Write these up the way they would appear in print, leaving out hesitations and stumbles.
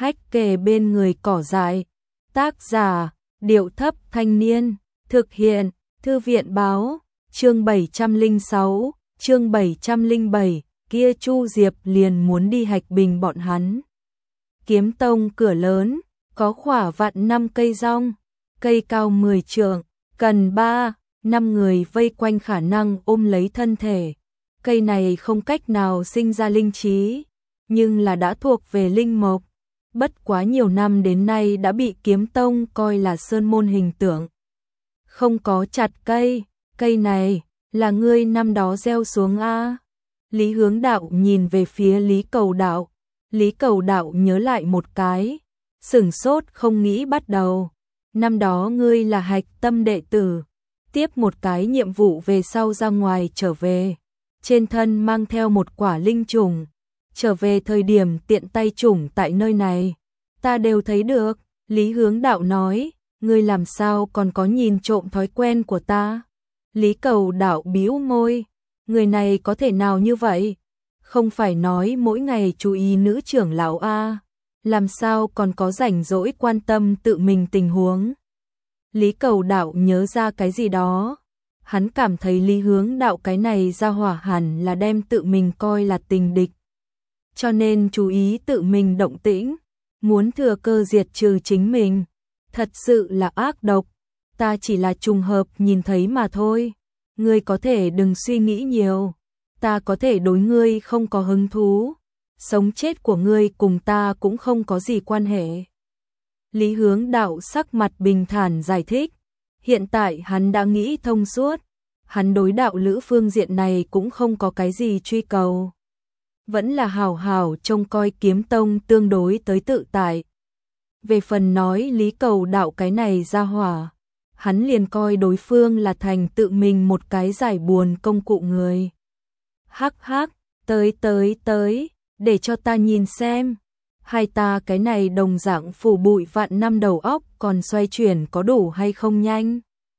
hách kề bên người cỏ dại. Tác giả, Điệu Thấp Thanh Niên, thực hiện, Thư viện báo, chương 706, chương 707, kia Chu Diệp liền muốn đi hạch bình bọn hắn. Kiếm Tông cửa lớn, có khỏa vạn 5 cây rong, cây cao 10 trượng, cần 3, 5 người vây quanh khả năng ôm lấy thân thể. Cây này không cách nào sinh ra linh trí, nhưng là đã thuộc về linh mộc. Bất quá nhiều năm đến nay đã bị Kiếm Tông coi là sơn môn hình tượng. Không có chặt cây, cây này là ngươi năm đó gieo xuống a. Lý Hướng Đạo nhìn về phía Lý Cầu Đạo. Lý Cầu Đạo nhớ lại một cái, sửng sốt không nghĩ bắt đầu. Năm đó ngươi là hạch tâm đệ tử, tiếp một cái nhiệm vụ về sau ra ngoài trở về, trên thân mang theo một quả linh trùng, trở về thời điểm tiện tay trùng tại nơi này, ta đều thấy được. Lý Hướng Đạo nói, ngươi làm sao còn có nhìn trộm thói quen của ta? Lý Cầu Đạo bĩu môi, người này có thể nào như vậy? Không phải nói mỗi ngày chú ý nữ trưởng lão a, làm sao còn có rảnh rỗi quan tâm tự mình tình huống? Lý Cầu Đạo nhớ ra cái gì đó, hắn cảm thấy Lý Hướng Đạo cái này ra hỏa hẳn là đem tự mình coi là tình địch, cho nên chú ý tự mình động tĩnh, muốn thừa cơ diệt trừ chính mình, thật sự là ác độc. Ta chỉ là trùng hợp nhìn thấy mà thôi, ngươi có thể đừng suy nghĩ nhiều, ta có thể đối ngươi không có hứng thú, sống chết của ngươi cùng ta cũng không có gì quan hệ. Lý Hướng Đạo sắc mặt bình thản giải thích, hiện tại hắn đã nghĩ thông suốt, hắn đối đạo lữ phương diện này cũng không có cái gì truy cầu, vẫn là hảo hảo trông coi Kiếm Tông tương đối tới tự tại. Về phần nói Lý Cầu Đạo cái này ra hỏa, hắn liền coi đối phương là thành tự mình một cái giải buồn công cụ người. Hắc hắc, tới, để cho ta nhìn xem, hai ta cái này đồng dạng phủ bụi vạn năm đầu óc còn xoay chuyển có đủ hay không nhanh.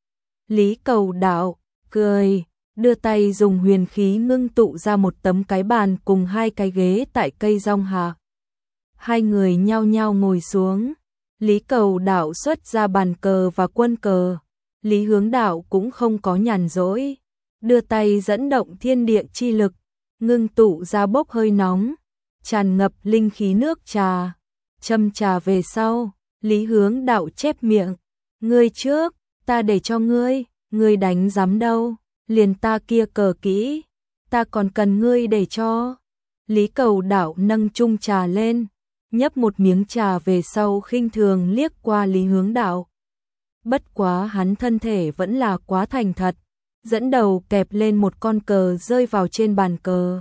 Lý Cầu Đạo cười, đưa tay dùng huyền khí ngưng tụ ra một tấm cái bàn cùng hai cái ghế tại cây rong hạ. Hai người nhao nhao ngồi xuống, Lý Cầu Đạo xuất ra bàn cờ và quân cờ, Lý Hướng Đạo cũng không có nhàn rỗi, đưa tay dẫn động thiên địa chi lực, ngưng tụ ra bốc hơi nóng, tràn ngập linh khí nước trà. Châm trà về sau, Lý Hướng Đạo chép miệng, ngươi trước, ta để cho ngươi đánh giám đâu, liền ta kia cờ kỹ, ta còn cần ngươi để cho. Lý Cầu Đạo nâng chung trà lên, nhấp một miếng trà về sau khinh thường liếc qua Lý Hướng Đạo. Bất quá hắn thân thể vẫn là quá thành thật, dẫn đầu kẹp lên một con cờ rơi vào trên bàn cờ.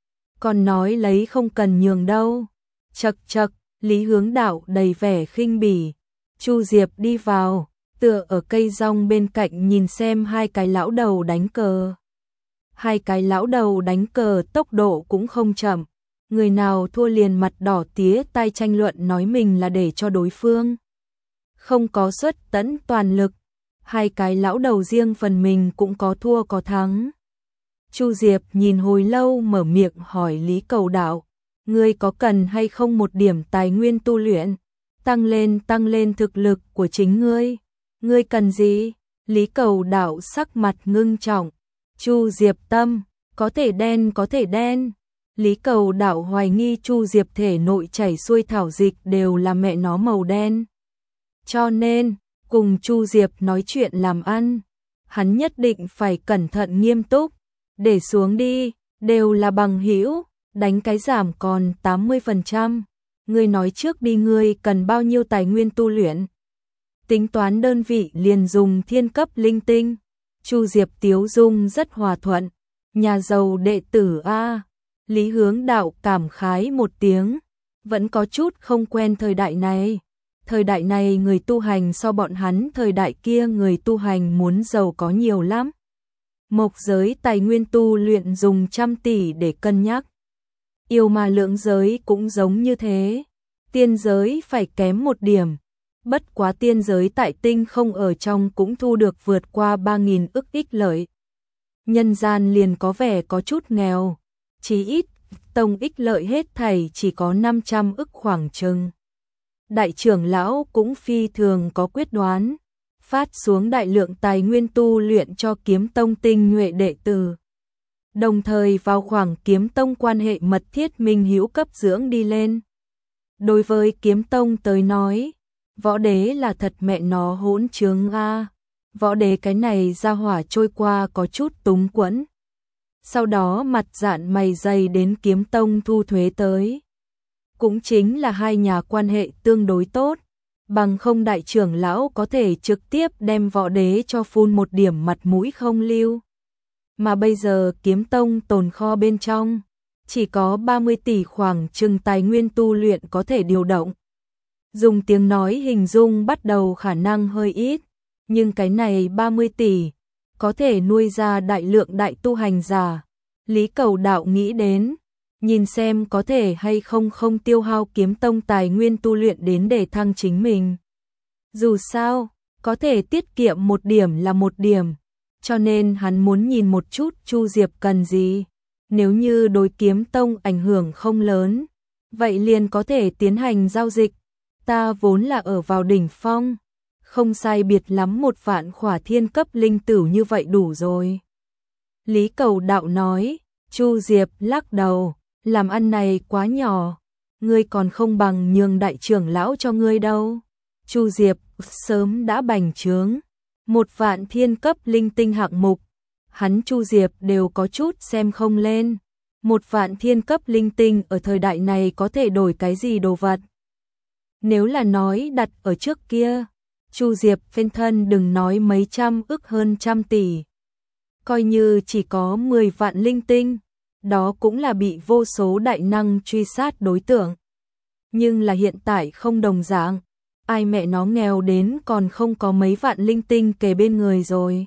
Còn nói lấy không cần nhường đâu. Chậc chậc, Lý Hướng Đạo đầy vẻ khinh bỉ. Chu Diệp đi vào, tựa ở cây rong bên cạnh nhìn xem hai cái lão đầu đánh cờ. Hai cái lão đầu đánh cờ tốc độ cũng không chậm, người nào thua liền mặt đỏ tía tai tranh luận nói mình là để cho đối phương không có xuất tận toàn lực. Hai cái lão đầu riêng phần mình cũng có thua có thắng. Chu Diệp nhìn hồi lâu mở miệng hỏi Lý Cầu Đạo, ngươi có cần hay không một điểm tài nguyên tu luyện, tăng lên thực lực của chính ngươi? Ngươi cần gì? Lý Cầu Đạo sắc mặt ngưng trọng. Chu Diệp tâm, có thể đen. Lý Cầu Đạo hoài nghi Chu Diệp thể nội chảy xuôi thảo dịch đều là mẹ nó màu đen. Cho nên, cùng Chu Diệp nói chuyện làm ăn, hắn nhất định phải cẩn thận nghiêm túc, để xuống đi, đều là bằng hữu, đánh cái giảm còn 80%. Ngươi nói trước đi, ngươi cần bao nhiêu tài nguyên tu luyện? Tính toán đơn vị liền dùng thiên cấp linh tinh. Chu Diệp tiếu dung rất hòa thuận, nhà giàu đệ tử a. Lý Hướng Đạo cảm khái một tiếng, vẫn có chút không quen thời đại này. Thời đại này người tu hành so bọn hắn thời đại kia người tu hành muốn giàu có nhiều lắm. Mộc giới tài nguyên tu luyện dùng trăm tỷ để cân nhắc. Yêu ma lượng giới cũng giống như thế. Tiên giới phải kém một điểm. Bất quá tiên giới tại tinh không ở trong cũng thu được vượt qua 3.000 ức ích lợi. Nhân gian liền có vẻ có chút nghèo. Chí ít, tổng ích lợi hết thảy chỉ có 500 ức khoảng chừng. đại trưởng lão cũng phi thường có quyết đoán, phát xuống đại lượng tài nguyên tu luyện cho kiếm tông tinh nhuệ đệ tử. Đồng thời vào khoảng kiếm tông quan hệ mật thiết minh hữu cấp dưỡng đi lên. Đối với kiếm tông tới nói, võ đế là thật mẹ nó hỗn trướng a. Võ đế cái này ra hỏa trôi qua có chút túng quẫn. Sau đó mặt dạn mày dày đến kiếm tông thu thuế tới. Cũng chính là hai nhà quan hệ tương đối tốt, bằng không đại trưởng lão có thể trực tiếp đem võ đế cho phun một điểm mặt mũi không lưu. Mà bây giờ kiếm tông tồn kho bên trong, chỉ có 30 tỷ khoảng chừng tài nguyên tu luyện có thể điều động. Dùng tiếng nói hình dung bắt đầu khả năng hơi ít, nhưng cái này 30 tỷ, có thể nuôi ra đại lượng đại tu hành giả. Lý Cầu Đạo nghĩ đến, nhìn xem có thể hay không tiêu hao kiếm tông tài nguyên tu luyện đến để thăng chính mình. Dù sao, có thể tiết kiệm một điểm là một điểm, cho nên hắn muốn nhìn một chút Chu Diệp cần gì. Nếu như đối kiếm tông ảnh hưởng không lớn, vậy liền có thể tiến hành giao dịch. Ta vốn là ở vào đỉnh phong, không sai biệt lắm 1 vạn khỏa thiên cấp linh tử như vậy đủ rồi. Lý Cầu Đạo nói. Chu Diệp lắc đầu, làm ăn này quá nhỏ, ngươi còn không bằng nhường đại trưởng lão cho ngươi đâu. Chu Diệp sớm đã bành trướng, 1 vạn thiên cấp linh tinh hạng mục, hắn Chu Diệp đều có chút xem không lên. 1 vạn thiên cấp linh tinh ở thời đại này có thể đổi cái gì đồ vật. Nếu là nói đặt ở trước kia, Chu Diệp phen thân đừng nói mấy trăm ức hơn trăm tỷ. Coi như chỉ có 10 vạn linh tinh, đó cũng là bị vô số đại năng truy sát đối tượng. Nhưng là hiện tại không đồng dạng, ai mẹ nó nghèo đến còn không có mấy vạn linh tinh kề bên người rồi.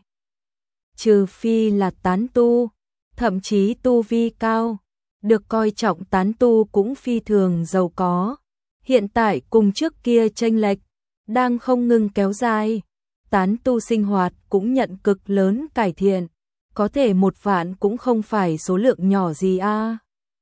Trừ phi là tán tu, thậm chí tu vi cao, được coi trọng tán tu cũng phi thường giàu có. Hiện tại cùng trước kia chênh lệch đang không ngừng kéo dài, tán tu sinh hoạt cũng nhận cực lớn cải thiện. Có thể 1 vạn cũng không phải số lượng nhỏ gì a.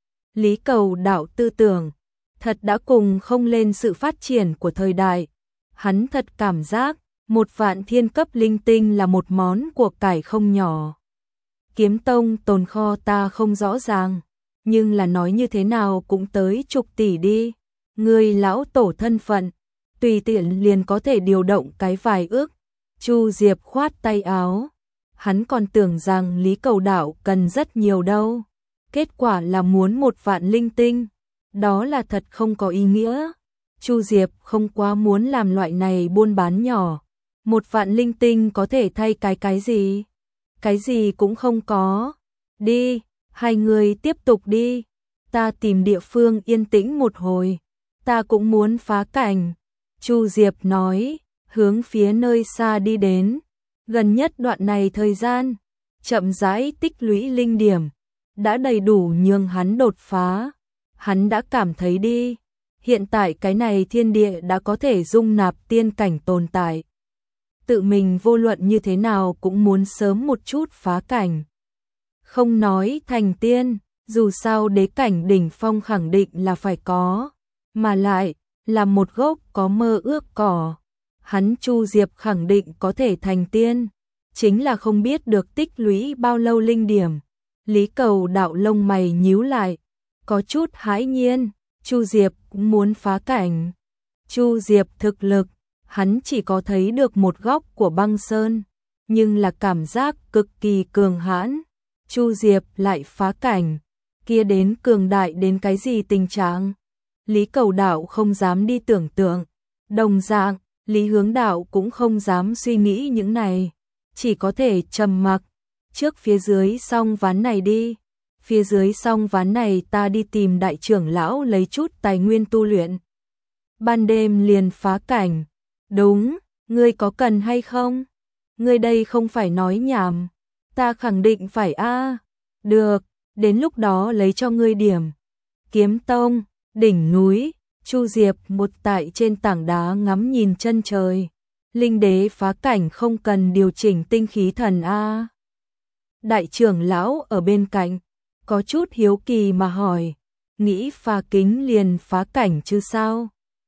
Lý Cầu Đạo tư tưởng, thật đã cùng không lên sự phát triển của thời đại. Hắn thật cảm giác, 1 vạn thiên cấp linh tinh là một món của cải không nhỏ. Kiếm tông tồn kho ta không rõ ràng, nhưng là nói như thế nào cũng tới chục tỷ đi. Người lão tổ thân phận, tùy tiện liền có thể điều động cái vài ước. Chu Diệp khoát tay áo. Hắn còn tưởng rằng Lý Cầu Đạo cần rất nhiều đâu. Kết quả là muốn 1 vạn linh tinh. Đó là thật không có ý nghĩa. Chu Diệp không quá muốn làm loại này buôn bán nhỏ. 1 vạn linh tinh có thể thay cái gì? Cái gì cũng không có. Đi, hai người tiếp tục đi. Ta tìm địa phương yên tĩnh một hồi. Ta cũng muốn phá cảnh. Chu Diệp nói, hướng phía nơi xa đi đến. Gần nhất đoạn này thời gian, chậm rãi tích lũy linh điểm, đã đầy đủ nhường hắn đột phá. Hắn đã cảm thấy đi, hiện tại cái này thiên địa đã có thể dung nạp tiên cảnh tồn tại. Tự mình vô luận như thế nào cũng muốn sớm một chút phá cảnh. Không nói thành tiên, dù sao đế cảnh đỉnh phong khẳng định là phải có, mà lại là một gốc có mơ ước cỏ. Hắn Chu Diệp khẳng định có thể thành tiên, chính là không biết được tích lũy bao lâu linh điểm. Lý Cầu Đạo lông mày nhíu lại, có chút hãi nhiên, Chu Diệp cũng muốn phá cảnh. Chu Diệp thực lực, hắn chỉ có thấy được một góc của băng sơn, nhưng là cảm giác cực kỳ cường hãn. Chu Diệp lại phá cảnh, kia đến cường đại đến cái gì tình trạng? Lý Cầu Đạo không dám đi tưởng tượng, đồng dạng, Lý Hướng Đạo cũng không dám suy nghĩ những này, chỉ có thể trầm mặc. Trước phía dưới xong ván này đi, phía dưới xong ván này ta đi tìm đại trưởng lão lấy chút tài nguyên tu luyện. Ban đêm liền phá cảnh. Đúng, ngươi có cần hay không? Ngươi đây không phải nói nhảm, ta khẳng định phải a. Được, đến lúc đó lấy cho ngươi điểm. Kiếm Tông, đỉnh núi, Chu Diệp một tại trên tảng đá ngắm nhìn chân trời. Linh đế phá cảnh không cần điều chỉnh tinh khí thần a. Đại trưởng lão ở bên cạnh, có chút hiếu kỳ mà hỏi, nghĩ phá kính liền phá cảnh chứ sao?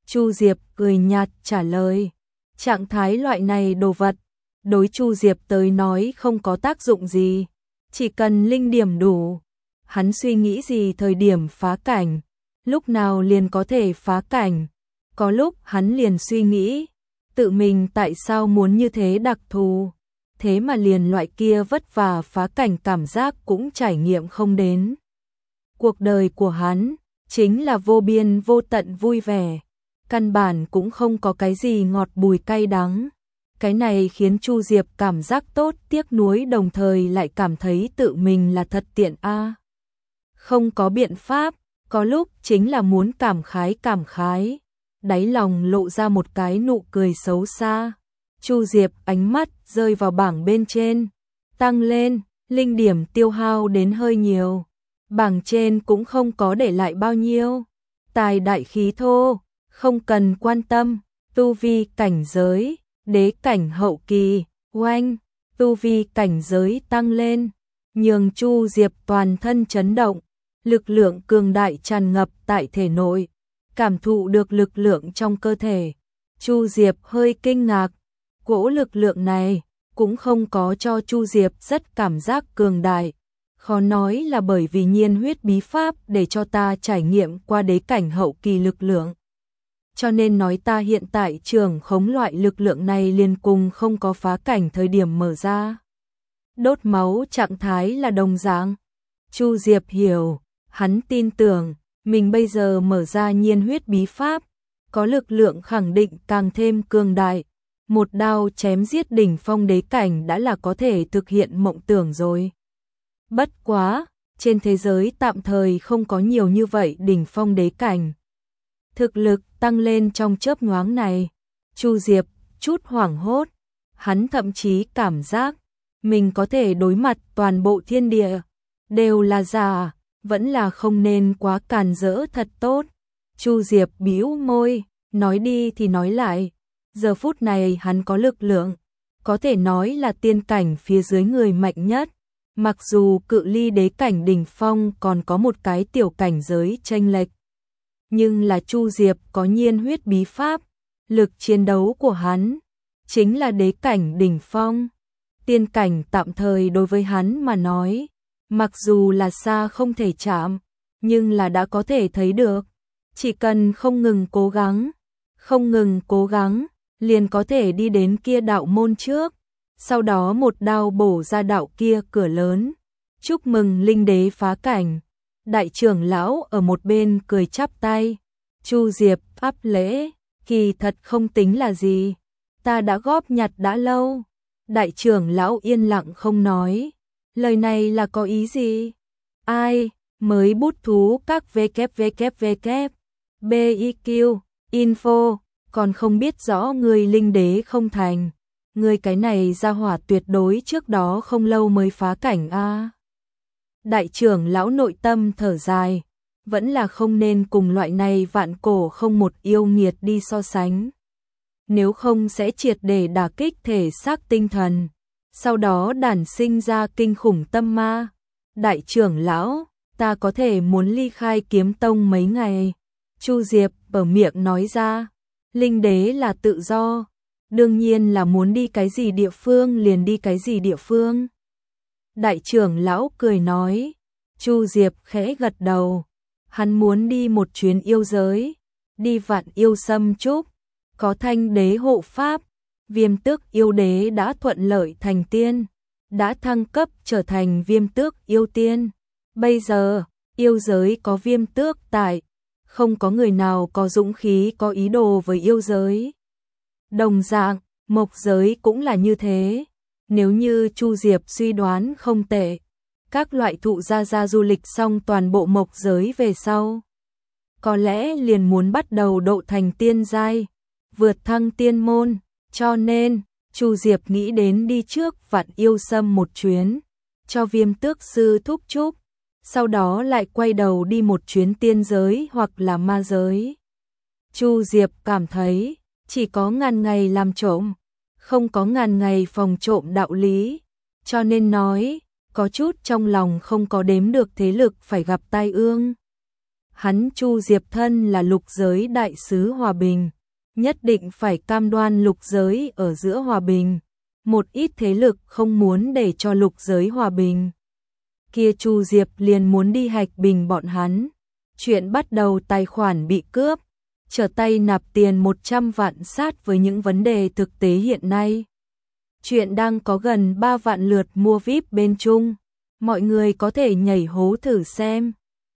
Chu Diệp cười nhạt trả lời. Trạng thái loại này đồ vật, đối Chu Diệp tới nói không có tác dụng gì, chỉ cần linh điểm đủ. Hắn suy nghĩ gì thời điểm phá cảnh, lúc nào liền có thể phá cảnh. Có lúc hắn liền suy nghĩ, tự mình tại sao muốn như thế đặc thù, thế mà liền loại kia vất vả phá cảnh cảm giác cũng trải nghiệm không đến. Cuộc đời của hắn chính là vô biên vô tận vui vẻ, căn bản cũng không có cái gì ngọt bùi cay đắng. Cái này khiến Chu Diệp cảm giác tốt, tiếc nuối đồng thời lại cảm thấy tự mình là thật tiện a. Không có biện pháp, có lúc chính là muốn cảm khái, đáy lòng lộ ra một cái nụ cười xấu xa. Chu Diệp ánh mắt rơi vào bảng bên trên, tăng lên, linh điểm tiêu hao đến hơi nhiều. Bảng trên cũng không có để lại bao nhiêu. Tài đại khí thô, không cần quan tâm. Tu vi cảnh giới, đế cảnh hậu kỳ, oanh, tu vi cảnh giới tăng lên, nhường Chu Diệp toàn thân chấn động, lực lượng cường đại tràn ngập tại thể nội, cảm thụ được lực lượng trong cơ thể. Chu Diệp hơi kinh ngạc, cỗ lực lượng này cũng không có cho Chu Diệp rất cảm giác cường đại. Khó nói là bởi vì nhiên huyết bí pháp để cho ta trải nghiệm qua đế cảnh hậu kỳ lực lượng. Cho nên nói ta hiện tại trưởng khống loại lực lượng này liền cùng không có phá cảnh thời điểm mở ra. Đốt máu trạng thái là đồng dạng. Chu Diệp hiểu, hắn tin tưởng, mình bây giờ mở ra nhiên huyết bí pháp, có lực lượng khẳng định càng thêm cường đại. Một đao chém giết đỉnh phong đế cảnh đã là có thể thực hiện mộng tưởng rồi. Bất quá, trên thế giới tạm thời không có nhiều như vậy đỉnh phong đế cảnh. Thực lực tăng lên trong chớp nhoáng này, Chu Diệp chút hoảng hốt, hắn thậm chí cảm giác mình có thể đối mặt toàn bộ thiên địa, đều là giả, vẫn là không nên quá càn rỡ thật tốt. Chu Diệp bĩu môi, nói đi thì nói lại, giờ phút này hắn có lực lượng, có thể nói là tiên cảnh phía dưới người mạnh nhất. Mặc dù cự ly đế cảnh đỉnh phong còn có một cái tiểu cảnh giới chênh lệch, nhưng là Chu Diệp có nhiên huyết bí pháp, lực chiến đấu của hắn chính là đế cảnh đỉnh phong. Tiên cảnh tạm thời đối với hắn mà nói, mặc dù là xa không thể chạm, nhưng là đã có thể thấy được. Chỉ cần không ngừng cố gắng, liền có thể đi đến kia đạo môn trước. Sau đó một đao bổ ra đạo kia cửa lớn. Chúc mừng linh đế phá cảnh. Đại trưởng lão ở một bên cười chắp tay. Chu Diệp áp lễ, kỳ thật không tính là gì, ta đã góp nhặt đã lâu. Đại trưởng lão yên lặng không nói. Lời này là có ý gì? Ai mới bút thú các www BIQ info còn không biết rõ người linh đế không thành. Người cái này ra hỏa tuyệt đối trước đó không lâu mới phá cảnh a. Đại trưởng lão nội tâm thở dài, vẫn là không nên cùng loại này vạn cổ không một yêu nghiệt đi so sánh. Nếu không sẽ triệt để đả kích thể xác tinh thần, sau đó đản sinh ra kinh khủng tâm ma. Đại trưởng lão, ta có thể muốn ly khai kiếm tông mấy ngày. Chu Diệp bở miệng nói ra, linh đế là tự do, đương nhiên là muốn đi cái gì địa phương liền đi cái gì địa phương. Đại trưởng lão cười nói. Chu Diệp khẽ gật đầu, hắn muốn đi một chuyến yêu giới, đi Vạn Yêu Xâm Trúc, có Thanh đế hộ pháp, Viêm Tước yêu đế đã thuận lợi thành tiên, đã thăng cấp trở thành Viêm Tước yêu tiên. Bây giờ, yêu giới có Viêm Tước tại, không có người nào có dũng khí có ý đồ với yêu giới. Đồng dạng, mộc giới cũng là như thế. Nếu như Chu Diệp suy đoán không tệ, các loại thụ gia du lịch xong toàn bộ mộc giới về sau, có lẽ liền muốn bắt đầu độ thành tiên giai, vượt thăng tiên môn, cho nên Chu Diệp nghĩ đến đi trước Vạn Yêu Xâm một chuyến, cho Viêm Tước sư thúc chúc, sau đó lại quay đầu đi một chuyến tiên giới hoặc là ma giới. Chu Diệp cảm thấy chỉ có ngàn ngày làm trộm, không có ngàn ngày phòng trộm đạo lý, cho nên nói có chút trong lòng không có đếm được thế lực phải gặp tai ương. hắn Chu Diệp thân là lục giới đại sứ hòa bình, nhất định phải cam đoan lục giới ở giữa hòa bình. Một ít thế lực không muốn để cho lục giới hòa bình, kia Chu Diệp liền muốn đi hạch bình bọn hắn. Chuyện bắt đầu tài khoản bị cướp, trở tay nạp tiền 100 vạn sát với những vấn đề thực tế hiện nay. Chuyện đang có gần 3 vạn lượt mua VIP bên Trung, mọi người có thể nhảy hố thử xem.